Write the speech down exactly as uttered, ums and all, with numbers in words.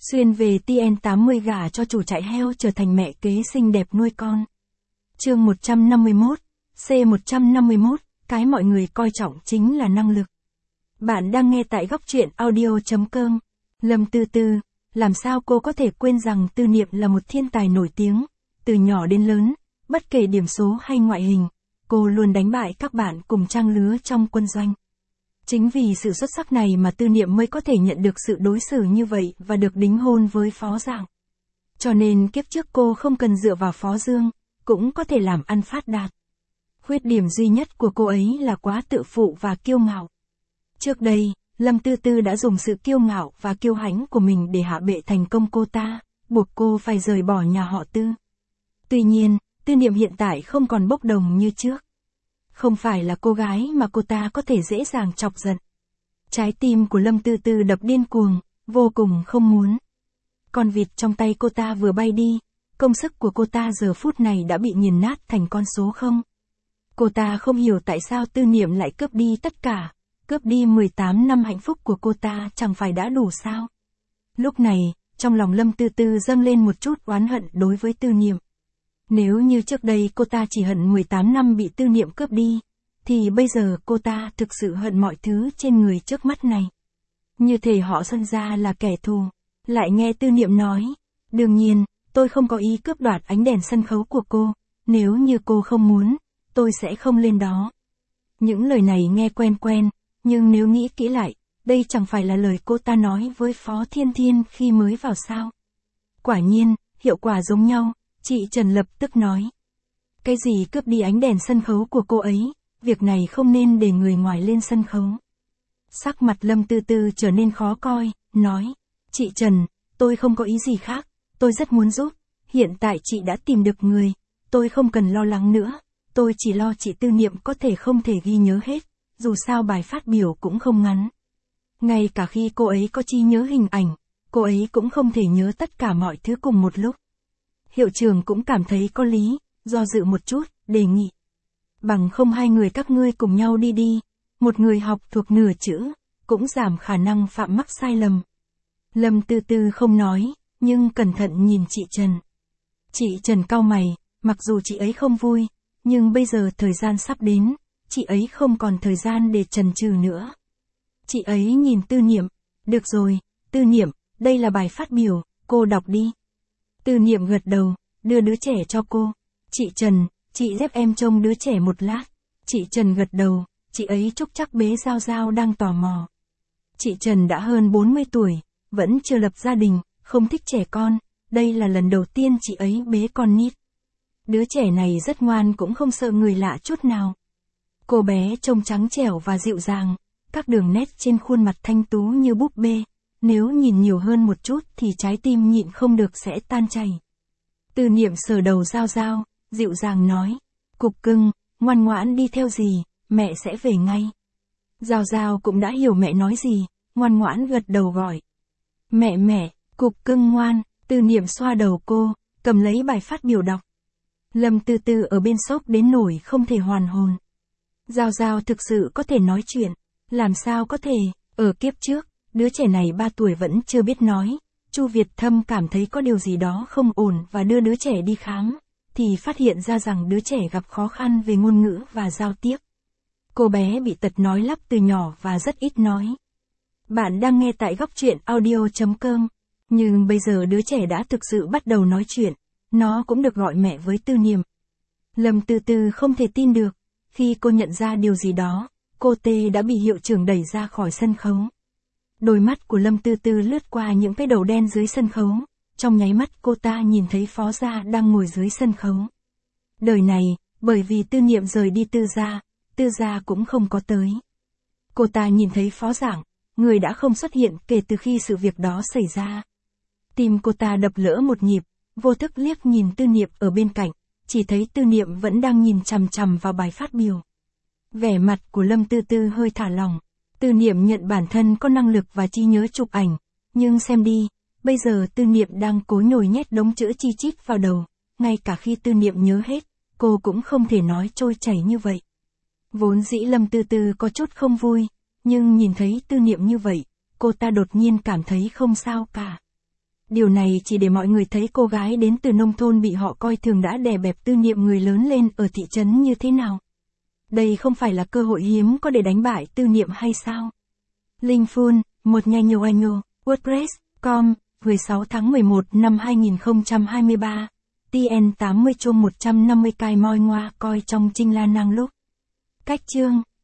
Xuyên về T N tám mươi gả cho chủ trại heo trở thành mẹ kế xinh đẹp nuôi con. Chương một trăm năm mươi mốt, C một trăm năm mươi mốt, cái mọi người coi trọng chính là năng lực. Bạn đang nghe tại góc truyện audio chấm com. Lâm Tư Tư, làm sao cô có thể quên rằng Tư Niệm là một thiên tài nổi tiếng, từ nhỏ đến lớn, bất kể điểm số hay ngoại hình, cô luôn đánh bại các bạn cùng trang lứa trong quân doanh. Chính vì sự xuất sắc này mà Tư Niệm mới có thể nhận được sự đối xử như vậy và được đính hôn với Phó Dạng. Cho nên kiếp trước cô không cần dựa vào Phó Dương, cũng có thể làm ăn phát đạt. Khuyết điểm duy nhất của cô ấy là quá tự phụ và kiêu ngạo. Trước đây, Lâm Tư Tư đã dùng sự kiêu ngạo và kiêu hãnh của mình để hạ bệ thành công cô ta, buộc cô phải rời bỏ nhà họ Tư. Tuy nhiên, Tư Niệm hiện tại không còn bốc đồng như trước. Không phải là cô gái mà cô ta có thể dễ dàng chọc giận. Trái tim của Lâm Tư Tư đập điên cuồng, vô cùng không muốn. Con vịt trong tay cô ta vừa bay đi, công sức của cô ta giờ phút này đã bị nghiền nát thành con số không. Cô ta không hiểu tại sao Tư Niệm lại cướp đi tất cả, cướp đi mười tám năm hạnh phúc của cô ta chẳng phải đã đủ sao. Lúc này, trong lòng Lâm Tư Tư dâng lên một chút oán hận đối với Tư Niệm. Nếu như trước đây cô ta chỉ hận mười tám năm bị Tư Niệm cướp đi, thì bây giờ cô ta thực sự hận mọi thứ trên người trước mắt này. Như thể họ sinh ra là kẻ thù. Lại nghe Tư Niệm nói, đương nhiên, tôi không có ý cướp đoạt ánh đèn sân khấu của cô, nếu như cô không muốn, tôi sẽ không lên đó. Những lời này nghe quen quen, nhưng nếu nghĩ kỹ lại, đây chẳng phải là lời cô ta nói với Phó Thiên Thiên khi mới vào sao. Quả nhiên, hiệu quả giống nhau. Chị Trần lập tức nói. Cái gì cướp đi ánh đèn sân khấu của cô ấy, việc này không nên để người ngoài lên sân khấu. Sắc mặt Lâm Tư Tư trở nên khó coi, nói. Chị Trần, tôi không có ý gì khác, tôi rất muốn giúp, hiện tại chị đã tìm được người, tôi không cần lo lắng nữa, tôi chỉ lo chị Tư Niệm có thể không thể ghi nhớ hết, dù sao bài phát biểu cũng không ngắn. Ngay cả khi cô ấy có trí nhớ hình ảnh, cô ấy cũng không thể nhớ tất cả mọi thứ cùng một lúc. Hiệu trưởng cũng cảm thấy có lý, do dự một chút, đề nghị. Bằng không hai người các ngươi cùng nhau đi đi, một người học thuộc nửa chữ, cũng giảm khả năng phạm mắc sai lầm. Lâm Tư Tư không nói, nhưng cẩn thận nhìn chị Trần. Chị Trần cau mày, mặc dù chị ấy không vui, nhưng bây giờ thời gian sắp đến, chị ấy không còn thời gian để chần chừ nữa. Chị ấy nhìn Tư Niệm, được rồi, Tư Niệm, đây là bài phát biểu, cô đọc đi. Tư Niệm gật đầu, đưa đứa trẻ cho cô. Chị Trần, chị giúp em trông đứa trẻ một lát. Chị Trần gật đầu, chị ấy chúc chắc bế Giao Giao đang tò mò. Chị Trần đã hơn bốn mươi tuổi, vẫn chưa lập gia đình, không thích trẻ con, đây là lần đầu tiên chị ấy bế con nít. Đứa trẻ này rất ngoan cũng không sợ người lạ chút nào. Cô bé trông trắng trẻo và dịu dàng, các đường nét trên khuôn mặt thanh tú như búp bê. Nếu nhìn nhiều hơn một chút thì trái tim nhịn không được sẽ tan chảy. Tư Niệm sờ đầu Giao Giao, dịu dàng nói. Cục cưng, ngoan ngoãn đi theo dì, mẹ sẽ về ngay. Giao Giao cũng đã hiểu mẹ nói gì, ngoan ngoãn gật đầu gọi. Mẹ mẹ, cục cưng ngoan, Tư Niệm xoa đầu cô, cầm lấy bài phát biểu đọc. Lâm Tư Tư ở bên sốc đến nổi không thể hoàn hồn. Giao Giao thực sự có thể nói chuyện, làm sao có thể, ở kiếp trước. Đứa trẻ này ba tuổi vẫn chưa biết nói, Chu Việt Thâm cảm thấy có điều gì đó không ổn và đưa đứa trẻ đi khám, thì phát hiện ra rằng đứa trẻ gặp khó khăn về ngôn ngữ và giao tiếp. Cô bé bị tật nói lắp từ nhỏ và rất ít nói. Bạn đang nghe tại góc truyện audio chấm com, nhưng bây giờ đứa trẻ đã thực sự bắt đầu nói chuyện, nó cũng được gọi mẹ với Tư Niệm. Lâm Tư Tư không thể tin được, khi cô nhận ra điều gì đó, cô tê đã bị hiệu trưởng đẩy ra khỏi sân khấu. Đôi mắt của Lâm Tư Tư lướt qua những cái đầu đen dưới sân khấu, trong nháy mắt cô ta nhìn thấy Phó Gia đang ngồi dưới sân khấu. Đời này, bởi vì Tư Niệm rời đi Tư Gia, Tư Gia cũng không có tới. Cô ta nhìn thấy Phó Dạng, người đã không xuất hiện kể từ khi sự việc đó xảy ra. Tim cô ta đập lỡ một nhịp, vô thức liếc nhìn Tư Niệm ở bên cạnh, chỉ thấy Tư Niệm vẫn đang nhìn chằm chằm vào bài phát biểu. Vẻ mặt của Lâm Tư Tư hơi thả lỏng. Tư Niệm nhận bản thân có năng lực và trí nhớ chụp ảnh, nhưng xem đi, bây giờ Tư Niệm đang cố nhồi nhét đống chữ chi chít vào đầu, ngay cả khi Tư Niệm nhớ hết, cô cũng không thể nói trôi chảy như vậy. Vốn dĩ Lâm Tư Tư có chút không vui, nhưng nhìn thấy Tư Niệm như vậy, cô ta đột nhiên cảm thấy không sao cả. Điều này chỉ để mọi người thấy cô gái đến từ nông thôn bị họ coi thường đã đè bẹp tư niệm người lớn lên ở thị trấn như thế nào. Đây không phải là cơ hội hiếm có để đánh bại tư niệm hay sao? Linh Phun, một nhà nhiều anh ngô, WordPress, com, mười sáu tháng mười một năm hai nghìn không trăm hai mươi ba, T N tám mươi chôm một trăm năm mươi cai moi ngoa coi trong chinh la năng lúc. Cách chương